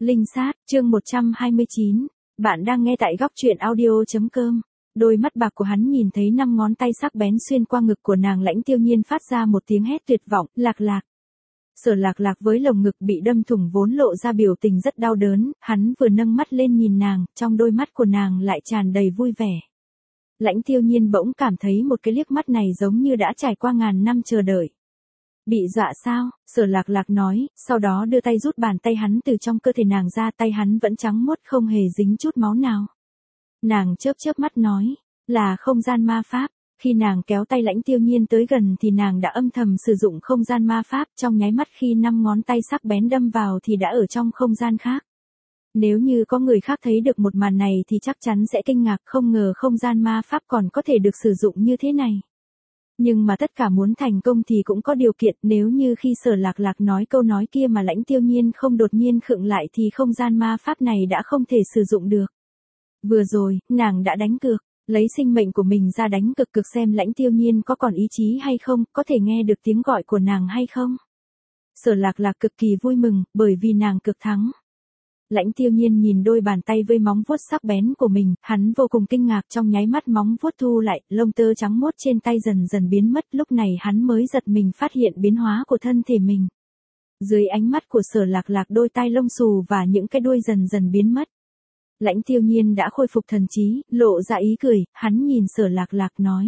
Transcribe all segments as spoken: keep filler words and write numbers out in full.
Linh sát, chương một trăm hai mươi chín. Bạn đang nghe tại góc truyện audio.com. Đôi mắt bạc của hắn nhìn thấy năm ngón tay sắc bén xuyên qua ngực của nàng. Lãnh Tiêu Nhiên phát ra một tiếng hét tuyệt vọng, lạc lạc. Sở lạc lạc với lồng ngực bị đâm thủng vốn lộ ra biểu tình rất đau đớn, hắn vừa nâng mắt lên nhìn nàng, trong đôi mắt của nàng lại tràn đầy vui vẻ. Lãnh Tiêu Nhiên bỗng cảm thấy một cái liếc mắt này giống như đã trải qua ngàn năm chờ đợi. Bị dọa sao? Sở lạc lạc nói, sau đó đưa tay rút bàn tay hắn từ trong cơ thể nàng ra, tay hắn vẫn trắng muốt không hề dính chút máu nào. Nàng chớp chớp mắt nói, là không gian ma pháp. Khi nàng kéo tay Lãnh Tiêu Nhiên tới gần thì nàng đã âm thầm sử dụng không gian ma pháp, trong nháy mắt khi năm ngón tay sắc bén đâm vào thì đã ở trong không gian khác. Nếu như có người khác thấy được một màn này thì chắc chắn sẽ kinh ngạc, không ngờ không gian ma pháp còn có thể được sử dụng như thế này. Nhưng mà tất cả muốn thành công thì cũng có điều kiện, nếu như khi Sở Lạc Lạc nói câu nói kia mà Lãnh Tiêu Nhiên không đột nhiên khựng lại thì không gian ma pháp này đã không thể sử dụng được. Vừa rồi, nàng đã đánh cược, lấy sinh mệnh của mình ra đánh cực cực xem Lãnh Tiêu Nhiên có còn ý chí hay không, có thể nghe được tiếng gọi của nàng hay không. Sở Lạc Lạc cực kỳ vui mừng, bởi vì nàng cực thắng. Lãnh Tiêu Nhiên nhìn đôi bàn tay với móng vuốt sắc bén của mình, hắn vô cùng kinh ngạc, trong nháy mắt móng vuốt thu lại, lông tơ trắng muốt trên tay dần dần biến mất, lúc này hắn mới giật mình phát hiện biến hóa của thân thể mình. Dưới ánh mắt của Sở Lạc Lạc, đôi tai lông xù và những cái đuôi dần dần biến mất. Lãnh Tiêu Nhiên đã khôi phục thần trí, lộ ra ý cười, hắn nhìn Sở Lạc Lạc nói.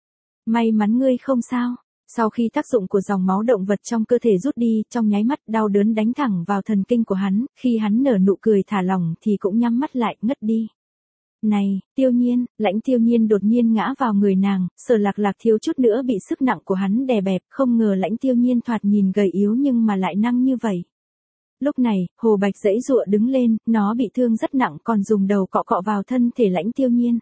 May mắn ngươi không sao. Sau khi tác dụng của dòng máu động vật trong cơ thể rút đi, trong nháy mắt đau đớn đánh thẳng vào thần kinh của hắn, khi hắn nở nụ cười thả lỏng thì cũng nhắm mắt lại, ngất đi. Này, Tiêu Nhiên, Lãnh Tiêu Nhiên đột nhiên ngã vào người nàng, Sở Lạc Lạc thiếu chút nữa bị sức nặng của hắn đè bẹp, không ngờ Lãnh Tiêu Nhiên thoạt nhìn gầy yếu nhưng mà lại năng như vậy. Lúc này, Hồ Bạch giãy giụa đứng lên, nó bị thương rất nặng còn dùng đầu cọ cọ vào thân thể Lãnh Tiêu Nhiên.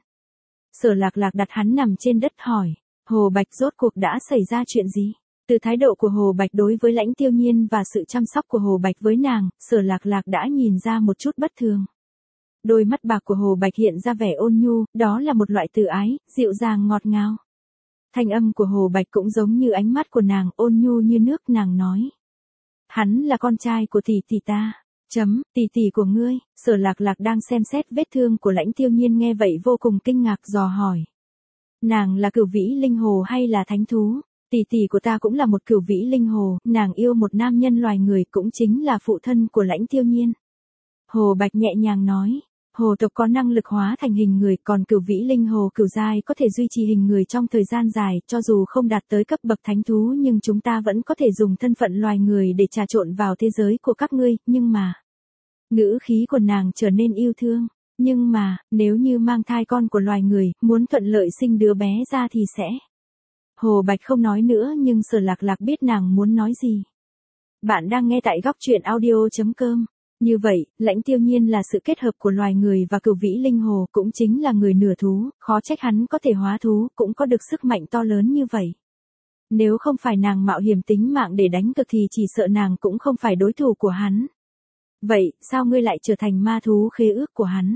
Sở Lạc Lạc đặt hắn nằm trên đất hỏi. Hồ Bạch, rốt cuộc đã xảy ra chuyện gì? Từ thái độ của Hồ Bạch đối với Lãnh Tiêu Nhiên và sự chăm sóc của Hồ Bạch với nàng, Sở Lạc Lạc đã nhìn ra một chút bất thường. Đôi mắt bạc của Hồ Bạch hiện ra vẻ ôn nhu, đó là một loại từ ái, dịu dàng ngọt ngào. Thanh âm của Hồ Bạch cũng giống như ánh mắt của nàng, ôn nhu như nước, nàng nói. Hắn là con trai của tỷ tỷ ta. Chấm, tỷ tỷ của ngươi. Sở Lạc Lạc đang xem xét vết thương của Lãnh Tiêu Nhiên nghe vậy vô cùng kinh ngạc, dò hỏi. Nàng là cửu vĩ linh hồ hay là thánh thú? Tỷ tỷ của ta cũng là một cửu vĩ linh hồ, nàng yêu một nam nhân loài người, cũng chính là phụ thân của Lãnh Tiêu Nhiên. Hồ Bạch nhẹ nhàng nói, hồ tộc có năng lực hóa thành hình người, còn cửu vĩ linh hồ cửu giai có thể duy trì hình người trong thời gian dài, cho dù không đạt tới cấp bậc thánh thú nhưng chúng ta vẫn có thể dùng thân phận loài người để trà trộn vào thế giới của các ngươi, nhưng mà... Ngữ khí của nàng trở nên yêu thương. Nhưng mà, nếu như mang thai con của loài người, muốn thuận lợi sinh đứa bé ra thì sẽ... Hồ Bạch không nói nữa nhưng Sở Lạc Lạc biết nàng muốn nói gì. Bạn đang nghe tại góc truyện audio.com. Như vậy, Lãnh Tiêu Nhiên là sự kết hợp của loài người và cửu vĩ linh hồ, cũng chính là người nửa thú, khó trách hắn có thể hóa thú, cũng có được sức mạnh to lớn như vậy. Nếu không phải nàng mạo hiểm tính mạng để đánh cực thì chỉ sợ nàng cũng không phải đối thủ của hắn. Vậy, sao ngươi lại trở thành ma thú khế ước của hắn?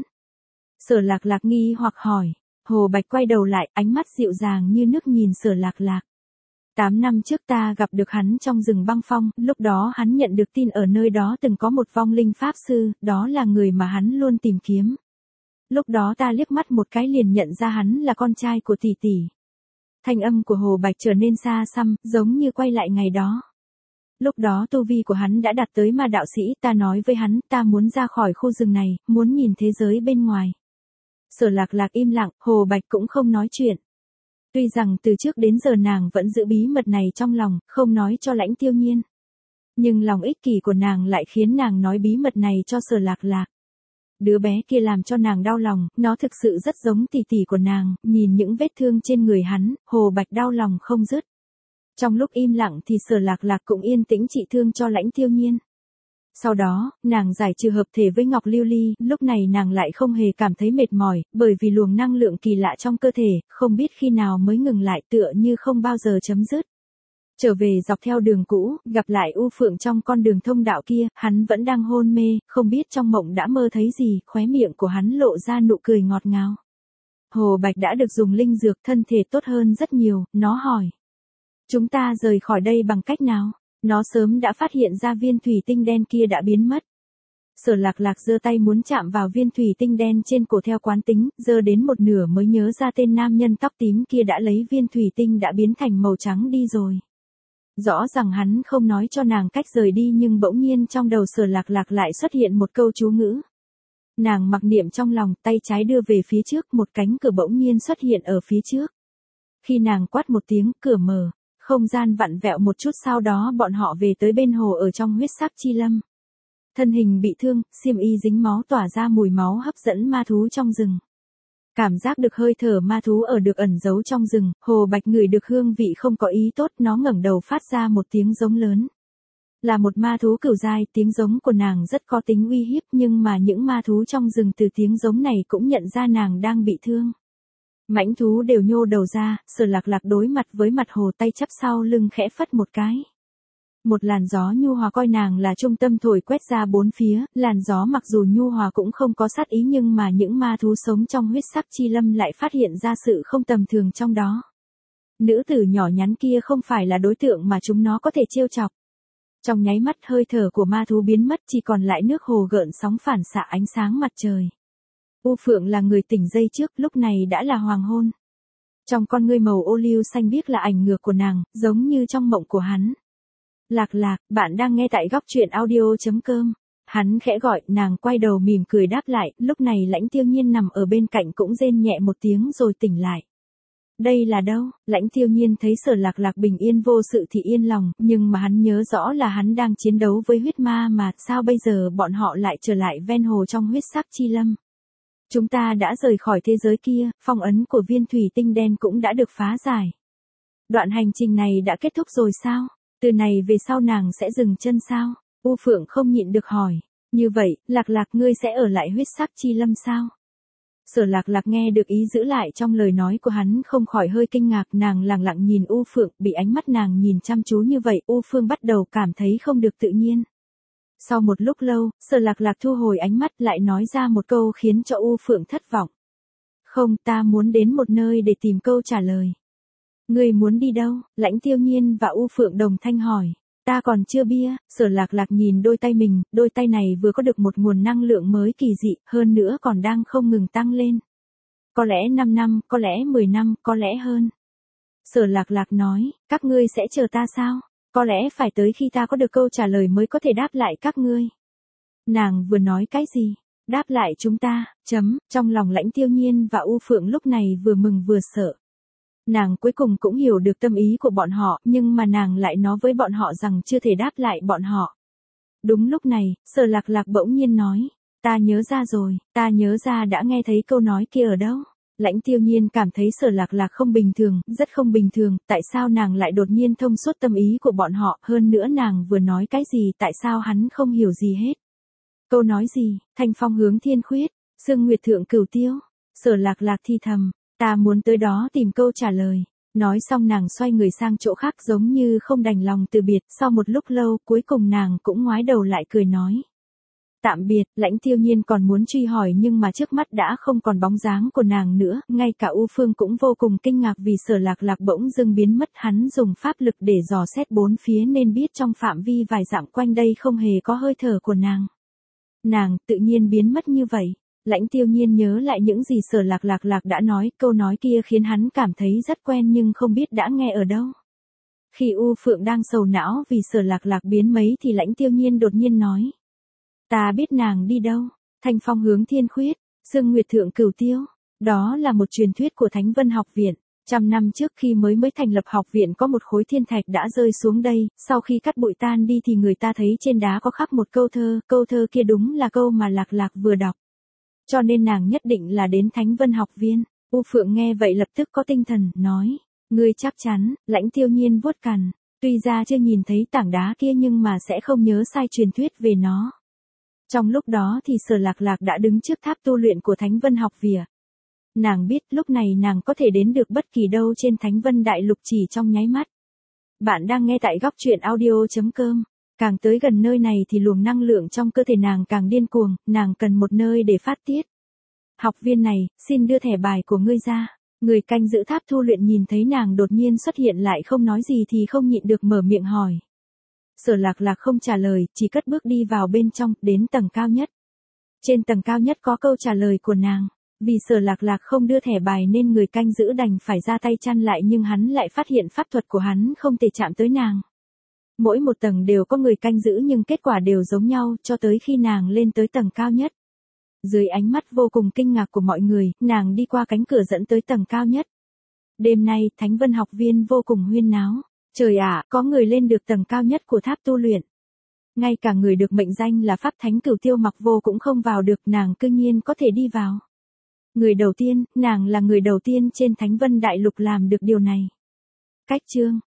Sở Lạc Lạc nghi hoặc hỏi. Hồ Bạch quay đầu lại, ánh mắt dịu dàng như nước nhìn Sở Lạc Lạc. Tám năm trước ta gặp được hắn trong rừng băng phong, lúc đó hắn nhận được tin ở nơi đó từng có một vong linh pháp sư, đó là người mà hắn luôn tìm kiếm. Lúc đó ta liếc mắt một cái liền nhận ra hắn là con trai của tỷ tỷ. Thanh âm của Hồ Bạch trở nên xa xăm, giống như quay lại ngày đó. Lúc đó tu vi của hắn đã đạt tới ma đạo sĩ, ta nói với hắn, ta muốn ra khỏi khu rừng này, muốn nhìn thế giới bên ngoài. Sở Lạc Lạc im lặng, Hồ Bạch cũng không nói chuyện. Tuy rằng từ trước đến giờ nàng vẫn giữ bí mật này trong lòng, không nói cho Lãnh Tiêu Nhiên. Nhưng lòng ích kỷ của nàng lại khiến nàng nói bí mật này cho Sở Lạc Lạc. Đứa bé kia làm cho nàng đau lòng, nó thực sự rất giống tỷ tỷ của nàng, nhìn những vết thương trên người hắn, Hồ Bạch đau lòng không dứt. Trong lúc im lặng thì Sở Lạc Lạc cũng yên tĩnh trị thương cho Lãnh Tiêu Nhiên. Sau đó, nàng giải trừ hợp thể với Ngọc Lưu Ly, lúc này nàng lại không hề cảm thấy mệt mỏi, bởi vì luồng năng lượng kỳ lạ trong cơ thể, không biết khi nào mới ngừng lại, tựa như không bao giờ chấm dứt. Trở về dọc theo đường cũ, gặp lại U Phượng trong con đường thông đạo kia, hắn vẫn đang hôn mê, không biết trong mộng đã mơ thấy gì, khóe miệng của hắn lộ ra nụ cười ngọt ngào. Hồ Bạch đã được dùng linh dược, thân thể tốt hơn rất nhiều, nó hỏi. Chúng ta rời khỏi đây bằng cách nào? Nó sớm đã phát hiện ra viên thủy tinh đen kia đã biến mất. Sở Lạc Lạc giơ tay muốn chạm vào viên thủy tinh đen trên cổ theo quán tính, giơ đến một nửa mới nhớ ra tên nam nhân tóc tím kia đã lấy viên thủy tinh đã biến thành màu trắng đi rồi. Rõ ràng hắn không nói cho nàng cách rời đi nhưng bỗng nhiên trong đầu Sở Lạc Lạc lại xuất hiện một câu chú ngữ. Nàng mặc niệm trong lòng, tay trái đưa về phía trước, một cánh cửa bỗng nhiên xuất hiện ở phía trước. Khi nàng quát một tiếng, cửa mở, không gian vặn vẹo một chút, sau đó bọn họ về tới bên hồ ở trong huyết sắc chi lâm. Thân hình bị thương, xiêm y dính máu tỏa ra mùi máu hấp dẫn ma thú trong rừng. Cảm giác được hơi thở ma thú ở được ẩn giấu trong rừng, Hồ Bạch ngửi được hương vị không có ý tốt, nó ngẩng đầu phát ra một tiếng giống lớn. Là một ma thú cửu giai, tiếng giống của nàng rất có tính uy hiếp nhưng mà những ma thú trong rừng từ tiếng giống này cũng nhận ra nàng đang bị thương. Mãnh thú đều nhô đầu ra, Sở Lạc Lạc đối mặt với mặt hồ, tay chắp sau lưng khẽ phất một cái. Một làn gió nhu hòa coi nàng là trung tâm thổi quét ra bốn phía, làn gió mặc dù nhu hòa cũng không có sát ý nhưng mà những ma thú sống trong huyết sắc chi lâm lại phát hiện ra sự không tầm thường trong đó. Nữ tử nhỏ nhắn kia không phải là đối tượng mà chúng nó có thể trêu chọc. Trong nháy mắt hơi thở của ma thú biến mất, chỉ còn lại nước hồ gợn sóng phản xạ ánh sáng mặt trời. U Phượng là người tỉnh dây trước, lúc này đã là hoàng hôn. Trong con ngươi màu ô liu xanh biếc là ảnh ngược của nàng, giống như trong mộng của hắn. Lạc Lạc, bạn đang nghe tại góc truyện audio chấm com. Hắn khẽ gọi, nàng quay đầu mỉm cười đáp lại, lúc này Lãnh Tiêu Nhiên nằm ở bên cạnh cũng rên nhẹ một tiếng rồi tỉnh lại. Đây là đâu? Lãnh Tiêu Nhiên thấy Sở Lạc Lạc bình yên vô sự thì yên lòng, nhưng mà hắn nhớ rõ là hắn đang chiến đấu với huyết ma mà, sao bây giờ bọn họ lại trở lại ven hồ trong huyết sắc chi lâm? Chúng ta đã rời khỏi thế giới kia, phong ấn của viên thủy tinh đen cũng đã được phá giải. Đoạn hành trình này đã kết thúc rồi sao? Từ này về sau nàng sẽ dừng chân sao? U Phượng không nhịn được hỏi. Như vậy, Lạc Lạc ngươi sẽ ở lại huyết sắc chi lâm sao? Sở Lạc Lạc nghe được ý giữ lại trong lời nói của hắn không khỏi hơi kinh ngạc, nàng lặng lặng nhìn U Phượng, bị ánh mắt nàng nhìn chăm chú như vậy, U Phương bắt đầu cảm thấy không được tự nhiên. Sau một lúc lâu, Sở Lạc Lạc thu hồi ánh mắt lại nói ra một câu khiến cho U Phượng thất vọng. Không, ta muốn đến một nơi để tìm câu trả lời. Ngươi muốn đi đâu? Lãnh Tiêu Nhiên và U Phượng đồng thanh hỏi. Ta còn chưa bia, Sở Lạc Lạc nhìn đôi tay mình, đôi tay này vừa có được một nguồn năng lượng mới kỳ dị, hơn nữa còn đang không ngừng tăng lên. Có lẽ năm năm, có lẽ mười năm, có lẽ hơn. Sở Lạc Lạc nói, các ngươi sẽ chờ ta sao? Có lẽ phải tới khi ta có được câu trả lời mới có thể đáp lại các ngươi. Nàng vừa nói cái gì? Đáp lại chúng ta, chấm, trong lòng Lãnh Tiêu Nhiên và U Phượng lúc này vừa mừng vừa sợ. Nàng cuối cùng cũng hiểu được tâm ý của bọn họ, nhưng mà nàng lại nói với bọn họ rằng chưa thể đáp lại bọn họ. Đúng lúc này, Sở Lạc Lạc bỗng nhiên nói, ta nhớ ra rồi, ta nhớ ra đã nghe thấy câu nói kia ở đâu. Lãnh Tiêu Nhiên cảm thấy Sở Lạc Lạc không bình thường, rất không bình thường, tại sao nàng lại đột nhiên thông suốt tâm ý của bọn họ, hơn nữa nàng vừa nói cái gì, tại sao hắn không hiểu gì hết. Câu nói gì? Thanh phong hướng thiên khuyết, sương nguyệt thượng cửu tiêu. Sở Lạc Lạc thi thầm, ta muốn tới đó tìm câu trả lời. Nói xong nàng xoay người sang chỗ khác giống như không đành lòng từ biệt, sau một lúc lâu cuối cùng nàng cũng ngoái đầu lại cười nói. Tạm biệt, Lãnh Tiêu Nhiên còn muốn truy hỏi nhưng mà trước mắt đã không còn bóng dáng của nàng nữa, ngay cả U Phương cũng vô cùng kinh ngạc vì Sở Lạc Lạc bỗng dưng biến mất, hắn dùng pháp lực để dò xét bốn phía nên biết trong phạm vi vài dặm quanh đây không hề có hơi thở của nàng. Nàng tự nhiên biến mất như vậy. Lãnh Tiêu Nhiên nhớ lại những gì Sở Lạc Lạc Lạc đã nói, câu nói kia khiến hắn cảm thấy rất quen nhưng không biết đã nghe ở đâu. Khi U Phượng đang sầu não vì Sở Lạc Lạc biến mấy thì Lãnh Tiêu Nhiên đột nhiên nói. Ta biết nàng đi đâu, thanh phong hướng thiên khuyết, sương nguyệt thượng cửu tiêu. Đó là một truyền thuyết của Thánh Vân Học Viện. Trăm năm trước khi mới mới thành lập học viện có một khối thiên thạch đã rơi xuống đây, sau khi cắt bụi tan đi thì người ta thấy trên đá có khắc một câu thơ, câu thơ kia đúng là câu mà Lạc Lạc vừa đọc. Cho nên nàng nhất định là đến Thánh Vân Học Viên. U Phượng nghe vậy lập tức có tinh thần, nói, ngươi chắc chắn. Lãnh Tiêu Nhiên vuốt cằm, tuy ra chưa nhìn thấy tảng đá kia nhưng mà sẽ không nhớ sai truyền thuyết về nó. Trong lúc đó thì Sở Lạc Lạc đã đứng trước tháp tu luyện của Thánh Vân Học Viện. Nàng biết lúc này nàng có thể đến được bất kỳ đâu trên Thánh Vân Đại Lục chỉ trong nháy mắt. Bạn đang nghe tại góc truyện audio chấm com. Càng tới gần nơi này thì luồng năng lượng trong cơ thể nàng càng điên cuồng, nàng cần một nơi để phát tiết. Học viên này, xin đưa thẻ bài của ngươi ra. Người canh giữ tháp tu luyện nhìn thấy nàng đột nhiên xuất hiện lại không nói gì thì không nhịn được mở miệng hỏi. Sở Lạc Lạc không trả lời, chỉ cất bước đi vào bên trong, đến tầng cao nhất. Trên tầng cao nhất có câu trả lời của nàng. Vì Sở Lạc Lạc không đưa thẻ bài nên người canh giữ đành phải ra tay chặn lại, nhưng hắn lại phát hiện pháp thuật của hắn không thể chạm tới nàng. Mỗi một tầng đều có người canh giữ nhưng kết quả đều giống nhau, cho tới khi nàng lên tới tầng cao nhất. Dưới ánh mắt vô cùng kinh ngạc của mọi người, nàng đi qua cánh cửa dẫn tới tầng cao nhất. Đêm nay, Thánh Vân học viên vô cùng huyên náo. Trời ạ, có người lên được tầng cao nhất của tháp tu luyện. Ngay cả người được mệnh danh là Pháp Thánh Cửu Tiêu Mặc Vô cũng không vào được, nàng cư nhiên có thể đi vào. Người đầu tiên, nàng là người đầu tiên trên Thánh Vân Đại Lục làm được điều này. Cách chương